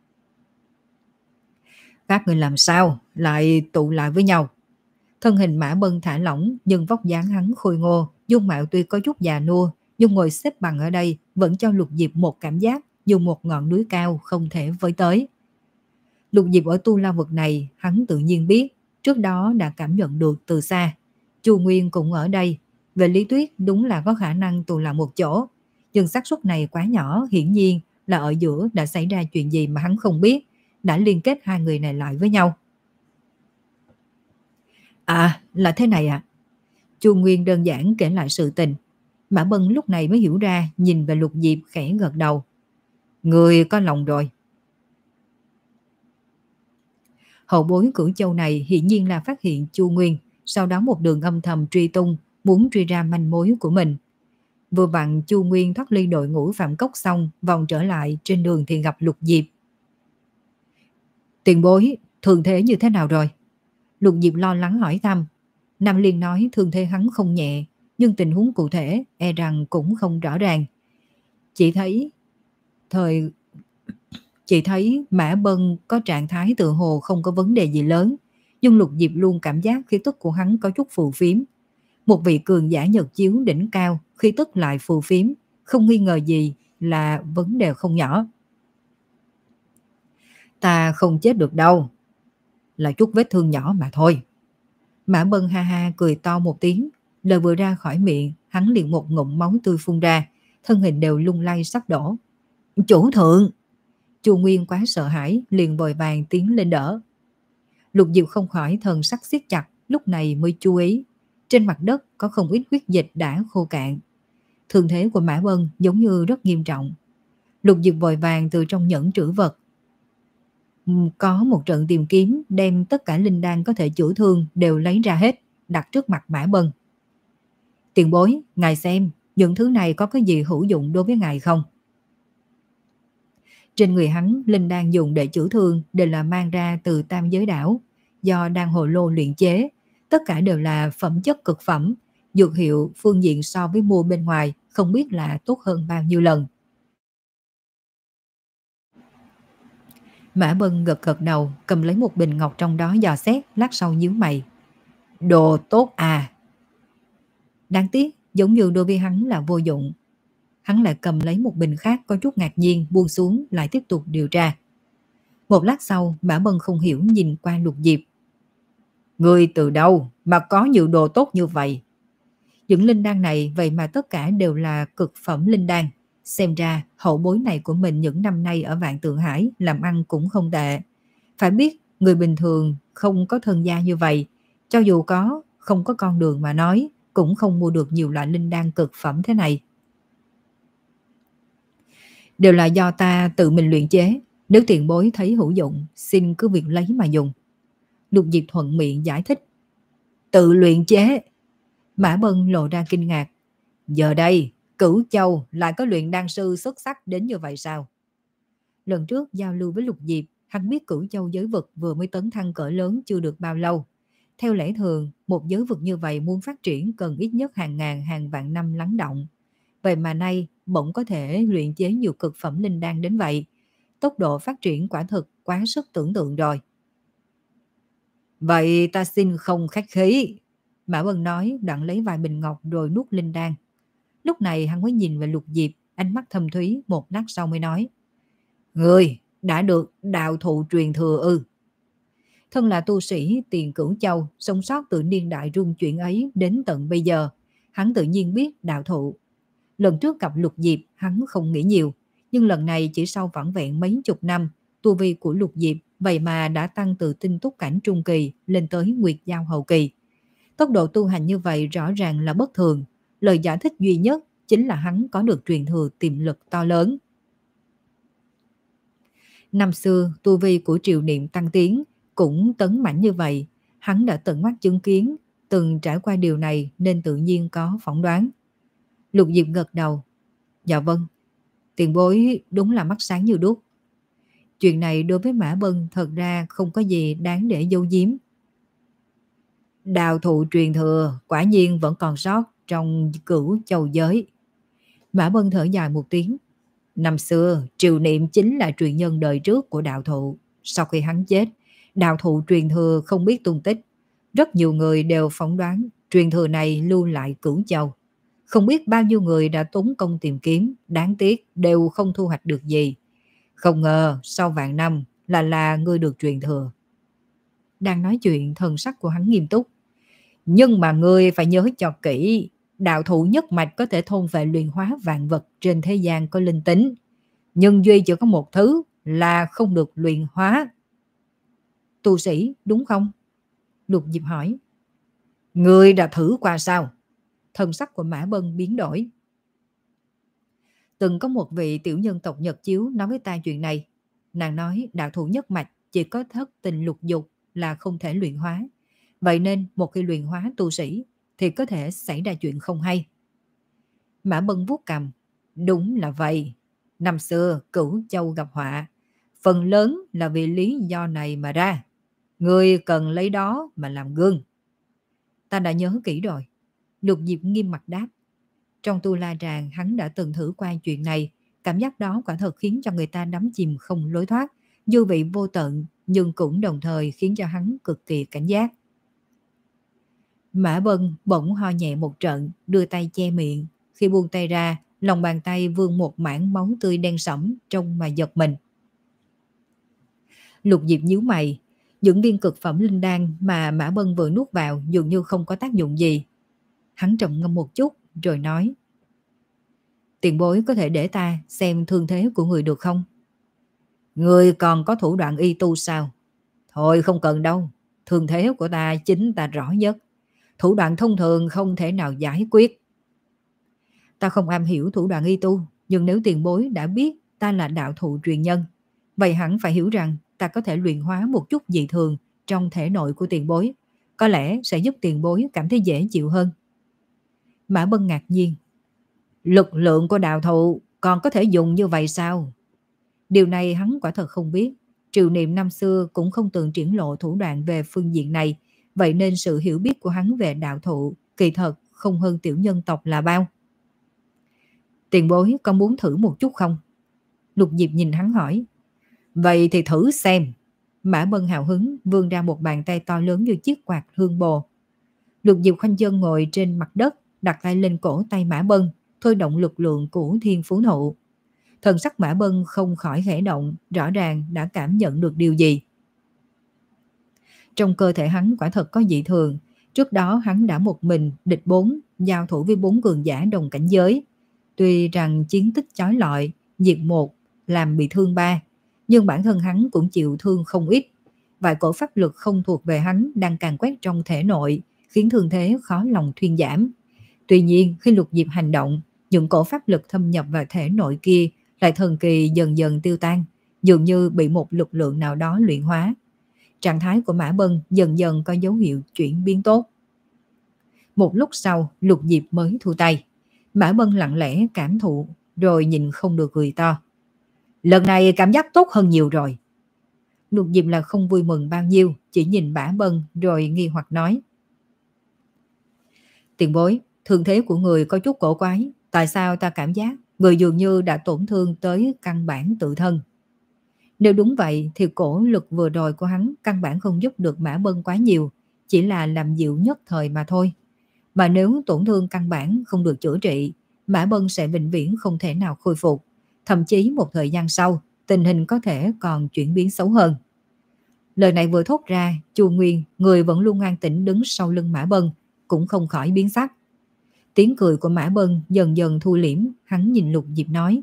Các người làm sao lại tụ lại với nhau? Thân hình Mã Bân thả lỏng, nhưng vóc dáng hắn khôi ngô, dung mạo tuy có chút già nua, nhưng ngồi xếp bằng ở đây vẫn cho Lục Diệp một cảm giác như một ngọn núi cao không thể với tới. Lục Diệp ở tu la vực này, hắn tự nhiên biết, trước đó đã cảm nhận được từ xa. Chu Nguyên cũng ở đây, về lý thuyết đúng là có khả năng tụ lại một chỗ, nhưng xác suất này quá nhỏ, hiển nhiên là ở giữa đã xảy ra chuyện gì mà hắn không biết, đã liên kết hai người này lại với nhau. À, là thế này ạ. À? Chu Nguyên đơn giản kể lại sự tình. Mã Bân lúc này mới hiểu ra, nhìn về Lục Diệp khẽ gật đầu. Người có lòng rồi. Hậu bối Cửu Châu này hiển nhiên là phát hiện Chu Nguyên, sau đó một đường âm thầm truy tung, muốn truy ra manh mối của mình. Vừa vặn Chu Nguyên thoát ly đội ngũ Phạm Cốc xong, vòng trở lại trên đường thì gặp Lục Diệp. Tiền bối, thương thế như thế nào rồi? Lục Diệp lo lắng hỏi thăm. Nam Liên nói thương thế hắn không nhẹ, nhưng tình huống cụ thể e rằng cũng không rõ ràng. Chỉ thấy thời Chị thấy Mã Bân có trạng thái tự hồ không có vấn đề gì lớn, nhưng Lục Diệp luôn cảm giác khí tức của hắn có chút phù phiếm. Một vị cường giả nhật chiếu đỉnh cao, khí tức lại phù phiếm, không nghi ngờ gì là vấn đề không nhỏ. Ta không chết được đâu, là chút vết thương nhỏ mà thôi. Mã Bân ha ha cười to một tiếng, lời vừa ra khỏi miệng, hắn liền một ngụm máu tươi phun ra, thân hình đều lung lay sắp đổ. Chủ thượng! Chu Nguyên quá sợ hãi, liền vội vàng tiến lên đỡ. Lục Diệp không khỏi thần sắc siết chặt, lúc này mới chú ý. Trên mặt đất có không ít huyết dịch đã khô cạn. Thương thế của Mã Bân giống như rất nghiêm trọng. Lục Diệp vội vàng từ trong nhẫn trữ vật. Có một trận tìm kiếm, đem tất cả linh đan có thể chữa thương đều lấy ra hết, đặt trước mặt Mã Bân. Tiền bối, ngài xem, những thứ này có cái gì hữu dụng đối với ngài không? Trên người hắn, linh đan dùng để chữa thương đều là mang ra từ Tam Giới Đảo, do đan hồ lô luyện chế, Tất cả đều là phẩm chất cực phẩm, dược hiệu phương diện so với mua bên ngoài không biết là tốt hơn bao nhiêu lần. Mã Bân gật gật đầu, cầm lấy một bình ngọc trong đó dò xét, lát sau nhíu mày. Đồ tốt à? Đáng tiếc, giống như đối với hắn là vô dụng. Hắn lại cầm lấy một bình khác có chút ngạc nhiên, buông xuống lại tiếp tục điều tra. Một lát sau, Mã Bân không hiểu nhìn qua Lục Diệp. Người từ đâu mà có nhiều đồ tốt như vậy? Những linh đan này vậy mà tất cả đều là cực phẩm linh đan. Xem ra hậu bối này của mình những năm nay ở Vạn Tượng Hải làm ăn cũng không tệ. Phải biết người bình thường không có thân gia như vậy, cho dù có không có con đường mà nói cũng không mua được nhiều loại linh đan cực phẩm thế này. Đều là do ta tự mình luyện chế, nếu tiền bối thấy hữu dụng xin cứ việc lấy mà dùng. Lục Diệp thuận miệng giải thích. Tự luyện chế? Mã Bân lộ ra kinh ngạc. Giờ đây Cửu Châu lại có luyện đan sư xuất sắc đến như vậy sao? Lần trước giao lưu với Lục Diệp, hắn biết Cửu Châu giới vực vừa mới tấn thăng cỡ lớn chưa được bao lâu. Theo lẽ thường, một giới vực như vậy muốn phát triển cần ít nhất hàng ngàn hàng vạn năm lắng động. Vậy mà nay bỗng có thể luyện chế nhiều cực phẩm linh đan đến vậy. Tốc độ phát triển quả thực quá sức tưởng tượng rồi. Vậy ta xin không khách khí. Mã Bân nói, đoạn lấy vài bình ngọc rồi nuốt linh đan. Lúc này hắn mới nhìn về Lục Diệp, ánh mắt thâm thúy, một lát sau mới nói. Người đã được đạo thụ truyền thừa ư? Thân là tu sĩ Tiền Cửu Châu, sống sót từ niên đại rung chuyển ấy đến tận bây giờ, hắn tự nhiên biết đạo thụ. Lần trước gặp Lục Diệp, hắn không nghĩ nhiều, nhưng lần này chỉ sau vỏn vẹn mấy chục năm, tu vi của Lục Diệp vậy mà đã tăng từ tinh túc cảnh trung kỳ lên tới nguyệt giao hậu kỳ. Tốc độ tu hành như vậy rõ ràng là bất thường, lời giải thích duy nhất chính là hắn có được truyền thừa tiềm lực to lớn. Năm xưa, tu vi của Triều Niệm tăng tiến cũng tấn mãnh như vậy, hắn đã tận mắt chứng kiến, từng trải qua điều này nên tự nhiên có phỏng đoán. Lục Diệp gật đầu. Dạ vâng, tiền bối đúng là mắt sáng như đuốc. Chuyện này đối với Mã Bân thật ra không có gì đáng để giấu giếm. Đạo thụ truyền thừa quả nhiên vẫn còn sót trong Cửu Châu giới. Mã Bân thở dài một tiếng. Năm xưa, Triều Niệm chính là truyền nhân đời trước của đạo thụ. Sau khi hắn chết, đạo thụ truyền thừa không biết tung tích. Rất nhiều người đều phỏng đoán truyền thừa này lưu lại Cửu Châu. Không biết bao nhiêu người đã tốn công tìm kiếm, đáng tiếc đều không thu hoạch được gì. Không ngờ sau vạn năm là là người được truyền thừa. Đang nói chuyện, thần sắc của hắn nghiêm túc. Nhưng mà ngươi phải nhớ cho kỹ, đạo thụ nhất mạch có thể thôn vệ luyện hóa vạn vật trên thế gian có linh tính. Nhưng duy chỉ có một thứ là không được luyện hóa. Tu sĩ, đúng không? Lục Diệp hỏi. Ngươi đã thử qua sao? Thần sắc của Mã Bân biến đổi. Từng có một vị tiểu nhân tộc Nhật Chiếu nói với ta chuyện này. Nàng nói đạo thụ nhất mạch chỉ có thất tình lục dục là không thể luyện hóa. Vậy nên một khi luyện hóa tu sĩ thì có thể xảy ra chuyện không hay. Mã Bân vuốt cằm. Đúng là vậy. Năm xưa Cửu Châu gặp họa, phần lớn là vì lý do này mà ra. Ngươi cần lấy đó mà làm gương. Ta đã nhớ kỹ rồi. Lục Diệp nghiêm mặt đáp. Trong Tu La Tràng hắn đã từng thử qua chuyện này. Cảm giác đó quả thật khiến cho người ta đắm chìm không lối thoát. Dư vị vô tận, nhưng cũng đồng thời khiến cho hắn cực kỳ cảnh giác. Mã Bân bỗng ho nhẹ một trận, đưa tay che miệng. Khi buông tay ra, lòng bàn tay vương một mảng máu tươi đen sẫm, trông mà giật mình. Lục Diệp nhíu mày. Những viên cực phẩm linh đan mà Mã Bân vừa nuốt vào dường như không có tác dụng gì. Hắn trầm ngâm một chút rồi nói. Tiền bối có thể để ta xem thương thế của người được không? Người còn có thủ đoạn y tu sao? Thôi không cần đâu. Thương thế của ta chính ta rõ nhất. Thủ đoạn thông thường không thể nào giải quyết. Ta không am hiểu thủ đoạn y tu, nhưng nếu tiền bối đã biết ta là đạo thụ truyền nhân, vậy hẳn phải hiểu rằng ta có thể luyện hóa một chút dị thường trong thể nội của tiền bối. Có lẽ sẽ giúp tiền bối cảm thấy dễ chịu hơn. Mã Bân ngạc nhiên. Lực lượng của đạo thụ còn có thể dùng như vậy sao? Điều này hắn quả thật không biết. Triều Niệm năm xưa cũng không từng triển lộ thủ đoạn về phương diện này. vậy nên sự hiểu biết của hắn về đạo thụ kỳ thật không hơn tiểu nhân tộc là bao. Tiền bối có muốn thử một chút không? Lục Diệp nhìn hắn hỏi. Vậy thì thử xem. Mã Bân hào hứng vươn ra một bàn tay to lớn như chiếc quạt hương bồ. Lục Diệp khoanh chân ngồi trên mặt đất, đặt tay lên cổ tay Mã Bân, thôi động lực lượng của thiên phú nộ. Thần sắc Mã Bân không khỏi khẽ động, rõ ràng đã cảm nhận được điều gì. Trong cơ thể hắn quả thật có dị thường, trước đó hắn đã một mình địch bốn, giao thủ với bốn cường giả đồng cảnh giới. Tuy rằng chiến tích chói lọi, diệt một, làm bị thương ba, nhưng bản thân hắn cũng chịu thương không ít. Vài cổ pháp lực không thuộc về hắn đang càn quét trong thể nội, khiến thương thế khó lòng thuyên giảm. Tuy nhiên, khi Lục Diệp hành động, những cổ pháp lực thâm nhập vào thể nội kia lại thần kỳ dần dần tiêu tan, dường như bị một lực lượng nào đó luyện hóa. Trạng thái của Mã Bân dần dần có dấu hiệu chuyển biến tốt. Một lúc sau, Lục Diệp mới thu tay. Mã Bân lặng lẽ cảm thụ, rồi nhìn không được cười to. Lần này cảm giác tốt hơn nhiều rồi. Lục Diệp là không vui mừng bao nhiêu, chỉ nhìn Mã Bân rồi nghi hoặc nói. Tiền bối, thương thế của người có chút cổ quái, tại sao ta cảm giác người dường như đã tổn thương tới căn bản tự thân? Nếu đúng vậy thì cổ lực vừa rồi của hắn căn bản không giúp được Mã Bân quá nhiều, chỉ là làm dịu nhất thời mà thôi. Mà nếu tổn thương căn bản không được chữa trị, Mã Bân sẽ vĩnh viễn không thể nào khôi phục, thậm chí một thời gian sau, tình hình có thể còn chuyển biến xấu hơn. Lời này vừa thốt ra, Chu Nguyên, người vẫn luôn an tĩnh đứng sau lưng Mã Bân, cũng không khỏi biến sắc. Tiếng cười của Mã Bân dần dần thu liễm, hắn nhìn Lục Diệp nói.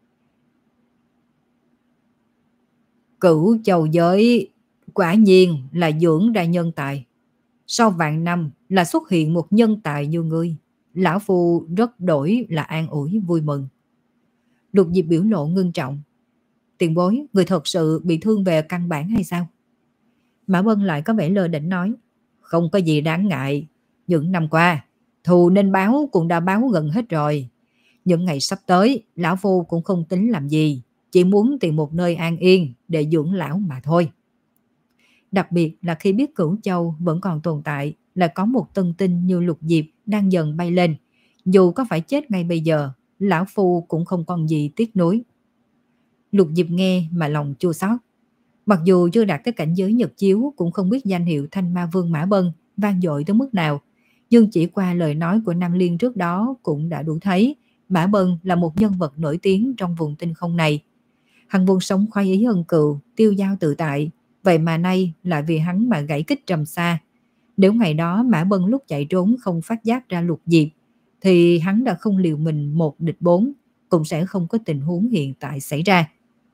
Cửu châu giới quả nhiên là dưỡng ra nhân tài. Sau vạn năm là xuất hiện một nhân tài như ngươi, lão phu rất đổi là an ủi vui mừng. Lục Diệp biểu lộ ngưng trọng. Tiền bối, người thật sự bị thương về căn bản hay sao? Mã Bân lại có vẻ lơ đễnh nói. Không có gì đáng ngại. Những năm qua, thù nên báo cũng đã báo gần hết rồi. Những ngày sắp tới, lão phu cũng không tính làm gì, chỉ muốn tìm một nơi an yên để dưỡng lão mà thôi. Đặc biệt là khi biết Cửu Châu vẫn còn tồn tại, là có một tân tinh như Lục Diệp đang dần bay lên. Dù có phải chết ngay bây giờ, lão phu cũng không còn gì tiếc nuối. Lục Diệp nghe mà lòng chua xót. Mặc dù chưa đạt tới cảnh giới nhật chiếu, cũng không biết danh hiệu Thanh Ma Vương Mã Bân vang dội tới mức nào, nhưng chỉ qua lời nói của Nam Liên trước đó cũng đã đủ thấy Mã Bân là một nhân vật nổi tiếng trong vùng tinh không này. Hắn vốn sống khoái ý ân cừu, tiêu dao tự tại, vậy mà nay lại vì hắn mà gãy kích trầm xa. Nếu ngày đó Mã Bân lúc chạy trốn không phát giác ra Lục Diệp, thì hắn đã không liều mình một địch bốn, cũng sẽ không có tình huống hiện tại xảy ra.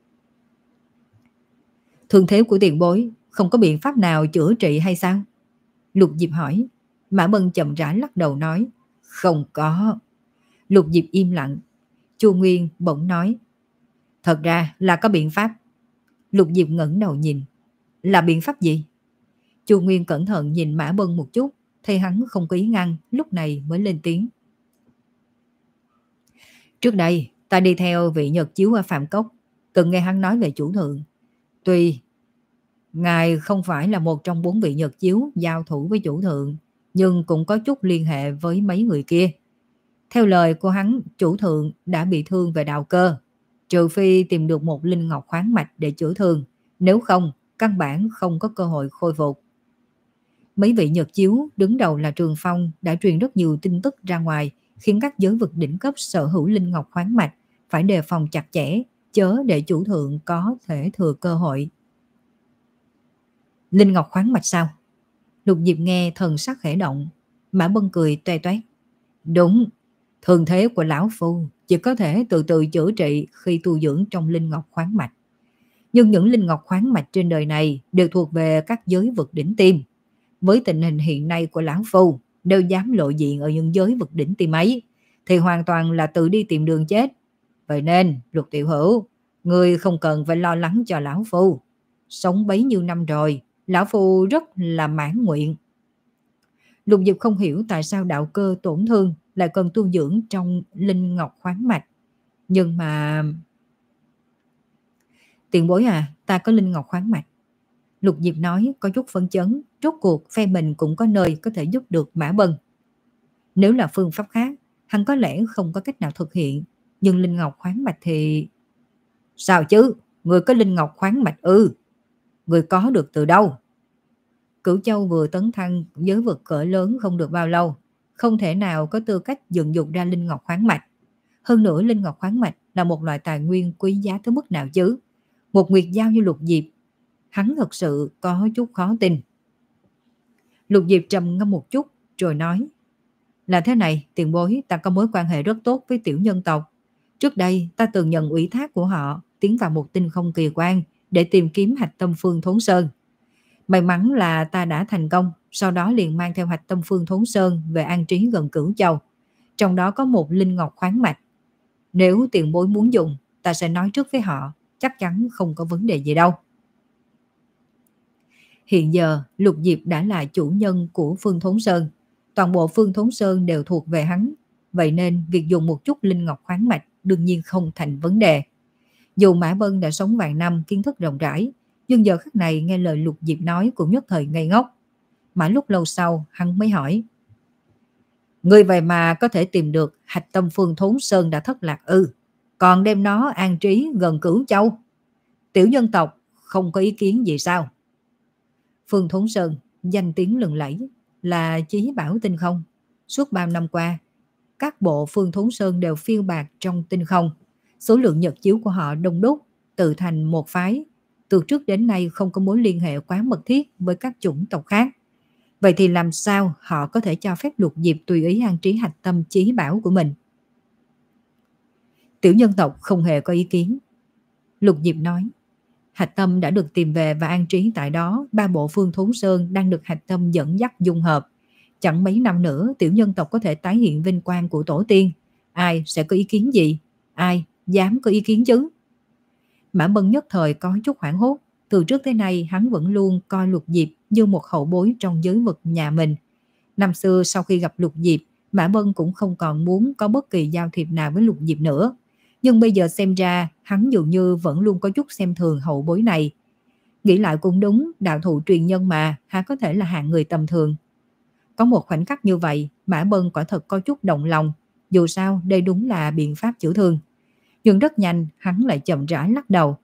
Thương thế của tiền bối không có biện pháp nào chữa trị hay sao? Lục Diệp hỏi. Mã Bân chậm rãi lắc đầu nói. Không có. Lục Diệp im lặng. Chu Nguyên bỗng nói. Thật ra là có biện pháp. Lục Diệp ngẩng đầu nhìn. Là biện pháp gì? Chu Nguyên cẩn thận nhìn Mã Bân một chút, thấy hắn không có ý ngăn, lúc này mới lên tiếng. Trước đây, ta đi theo vị Nhật Chiếu ở Phạm Cốc, từng nghe hắn nói về chủ thượng. Tuy ngài không phải là một trong bốn vị Nhật Chiếu giao thủ với chủ thượng, nhưng cũng có chút liên hệ với mấy người kia. Theo lời của hắn, chủ thượng đã bị thương về đạo cơ, trừ phi tìm được một linh ngọc khoáng mạch để chữa thương, nếu không, căn bản không có cơ hội khôi phục. Mấy vị Nhật Chiếu đứng đầu là Trường Phong đã truyền rất nhiều tin tức ra ngoài, khiến các giới vực đỉnh cấp sở hữu linh ngọc khoáng mạch phải đề phòng chặt chẽ, chớ để chủ thượng có thể thừa cơ hội. Linh ngọc khoáng mạch sao? Lục Diệp nghe thần sắc khẽ động. Mã Bân cười toe toét. Đúng, thường thế của lão phu chỉ có thể từ từ chữa trị khi tu dưỡng trong linh ngọc khoáng mạch. Nhưng những linh ngọc khoáng mạch trên đời này đều thuộc về các giới vực đỉnh tiêm. Với tình hình hiện nay của lão phu, nếu dám lộ diện ở những giới vực đỉnh tiêm ấy, thì hoàn toàn là tự đi tìm đường chết. Vậy nên, Lục tiểu hữu, ngươi không cần phải lo lắng cho lão phu. Sống bấy nhiêu năm rồi, lão phu rất là mãn nguyện. Lục Diệp không hiểu tại sao đạo cơ tổn thương lại cần tu dưỡng trong linh ngọc khoáng mạch. Nhưng mà... Tiền bối à, ta có linh ngọc khoáng mạch. Lục Diệp nói có chút phấn chấn, rốt cuộc phe mình cũng có nơi có thể giúp được Mã Bân. Nếu là phương pháp khác, hắn có lẽ không có cách nào thực hiện, nhưng linh ngọc khoáng mạch thì... Sao chứ? Người có linh ngọc khoáng mạch ư? Người có được từ đâu? Cửu Châu vừa tấn thăng giới vực cỡ lớn không được bao lâu, không thể nào có tư cách dựng dục ra linh ngọc khoáng mạch. Hơn nữa linh ngọc khoáng mạch là một loại tài nguyên quý giá tới mức nào chứ? Một nguyệt giao như Lục Diệp, hắn thật sự có chút khó tin. Lục Diệp trầm ngâm một chút rồi nói, là thế này, tiền bối, ta có mối quan hệ rất tốt với tiểu nhân tộc. Trước đây ta từng nhận ủy thác của họ tiến vào một tinh không kỳ quan để tìm kiếm hạch tâm phương Thốn Sơn. May mắn là ta đã thành công, sau đó liền mang theo hạch tâm phương Thốn Sơn về an trí gần Cửu Châu. Trong đó có một linh ngọc khoáng mạch. Nếu tiền bối muốn dùng, ta sẽ nói trước với họ, chắc chắn không có vấn đề gì đâu. Hiện giờ, Lục Diệp đã là chủ nhân của phương Thốn Sơn. Toàn bộ phương Thốn Sơn đều thuộc về hắn. Vậy nên, việc dùng một chút linh ngọc khoáng mạch đương nhiên không thành vấn đề. Dù Mã Bân đã sống vạn năm kiến thức rộng rãi, nhưng giờ khắc này nghe lời Lục Diệp nói cũng nhất thời ngây ngốc. Mãi lúc lâu sau, hắn mới hỏi. Người vậy mà có thể tìm được hạch tâm phương Thốn Sơn đã thất lạc ư, còn đem nó an trí gần Cửu Châu. Tiểu nhân tộc không có ý kiến gì sao? Phương Thốn Sơn, danh tiếng lừng lẫy, là chí bảo tinh không. Suốt bao năm qua, các bộ Phương Thốn Sơn đều phiêu bạt trong tinh không. Số lượng nhật chiếu của họ đông đúc, tự thành một phái. Từ trước đến nay không có mối liên hệ quá mật thiết với các chủng tộc khác. Vậy thì làm sao họ có thể cho phép Lục Diệp tùy ý an trí hạch tâm chí bảo của mình? Tiểu nhân tộc không hề có ý kiến. Lục Diệp nói, hạch tâm đã được tìm về và an trí tại đó, ba bộ Phương Thốn Sơn đang được hạch tâm dẫn dắt dung hợp. Chẳng mấy năm nữa, tiểu nhân tộc có thể tái hiện vinh quang của tổ tiên. Ai sẽ có ý kiến gì? Ai dám có ý kiến chứ? Mã Bân nhất thời có chút hoảng hốt. Từ trước tới nay, hắn vẫn luôn coi Lục Diệp như một hậu bối trong giới vực nhà mình. Năm xưa sau khi gặp Lục Diệp, Mã Bân cũng không còn muốn có bất kỳ giao thiệp nào với Lục Diệp nữa. Nhưng bây giờ xem ra, hắn dường như vẫn luôn có chút xem thường hậu bối này. Nghĩ lại cũng đúng, đạo thụ truyền nhân mà, há có thể là hạng người tầm thường. Có một khoảnh khắc như vậy, Mã Bân quả thật có chút động lòng. Dù sao, đây đúng là biện pháp chữa thương. Nhưng rất nhanh, hắn lại chậm rãi lắc đầu.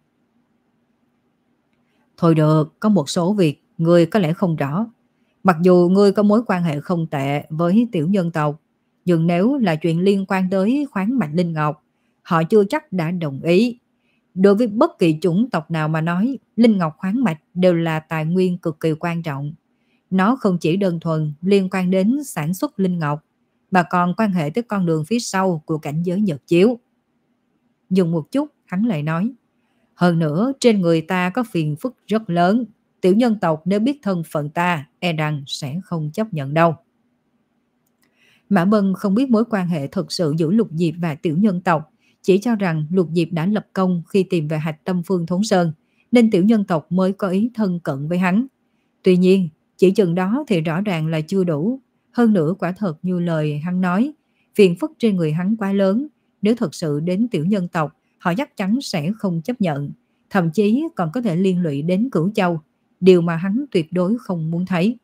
Thôi được, có một số việc, ngươi có lẽ không rõ. Mặc dù ngươi có mối quan hệ không tệ với tiểu nhân tộc, nhưng nếu là chuyện liên quan tới khoáng mạch linh ngọc, họ chưa chắc đã đồng ý. Đối với bất kỳ chủng tộc nào mà nói, linh ngọc khoáng mạch đều là tài nguyên cực kỳ quan trọng. Nó không chỉ đơn thuần liên quan đến sản xuất linh ngọc, mà còn quan hệ tới con đường phía sau của cảnh giới nhật chiếu. Dùng một chút, hắn lại nói, hơn nữa trên người ta có phiền phức rất lớn. Tiểu nhân tộc nếu biết thân phận ta, e rằng sẽ không chấp nhận đâu. Mã Bân không biết mối quan hệ thực sự giữa Lục Diệp và tiểu nhân tộc, chỉ cho rằng Lục Diệp đã lập công khi tìm về hạch tâm phương Thốn Sơn, nên tiểu nhân tộc mới có ý thân cận với hắn. Tuy nhiên, chỉ chừng đó thì rõ ràng là chưa đủ. Hơn nữa quả thật như lời hắn nói, phiền phức trên người hắn quá lớn. Nếu thật sự đến tiểu nhân tộc, họ chắc chắn sẽ không chấp nhận. Thậm chí còn có thể liên lụy đến Cửu Châu, điều mà hắn tuyệt đối không muốn thấy.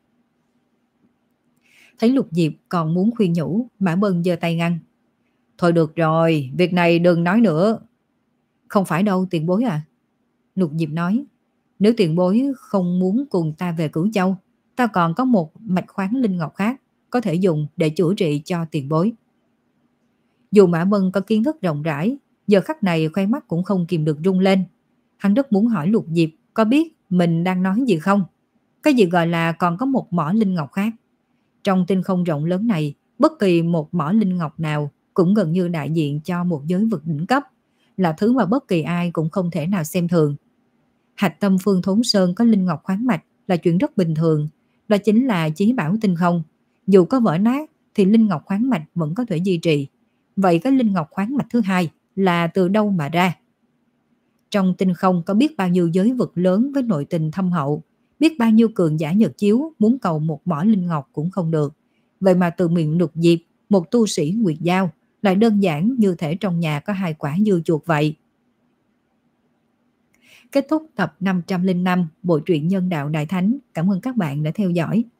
Thấy Lục Diệp còn muốn khuyên nhủ, Mã Bân giơ tay ngăn. Thôi được rồi, việc này đừng nói nữa. Không phải đâu tiền bối à. Lục Diệp nói, nếu tiền bối không muốn cùng ta về Cửu Châu, ta còn có một mạch khoáng linh ngọc khác, có thể dùng để chữa trị cho tiền bối. Dù Mã Bân có kiến thức rộng rãi, giờ khắc này khoe mắt cũng không kìm được rung lên. Hắn rất muốn hỏi Lục Diệp có biết mình đang nói gì không? Cái gì gọi là còn có một mỏ linh ngọc khác? Trong tinh không rộng lớn này, bất kỳ một mỏ linh ngọc nào cũng gần như đại diện cho một giới vực đỉnh cấp, là thứ mà bất kỳ ai cũng không thể nào xem thường. Hạch tâm phương Thốn Sơn có linh ngọc khoáng mạch là chuyện rất bình thường, đó chính là chí bảo tinh không. Dù có vỡ nát thì linh ngọc khoáng mạch vẫn có thể duy trì. Vậy cái linh ngọc khoáng mạch thứ hai là từ đâu mà ra? Trong tinh không có biết bao nhiêu giới vực lớn với nội tình thâm hậu, biết bao nhiêu cường giả nhật chiếu muốn cầu một mỏ linh ngọc cũng không được. Vậy mà từ miệng Lục Diệp, một tu sĩ nguyệt giao, lại đơn giản như thể trong nhà có hai quả dưa chuột vậy. Kết thúc tập năm trăm linh năm Bộ truyện Nhân đạo Đại Thánh. Cảm ơn các bạn đã theo dõi.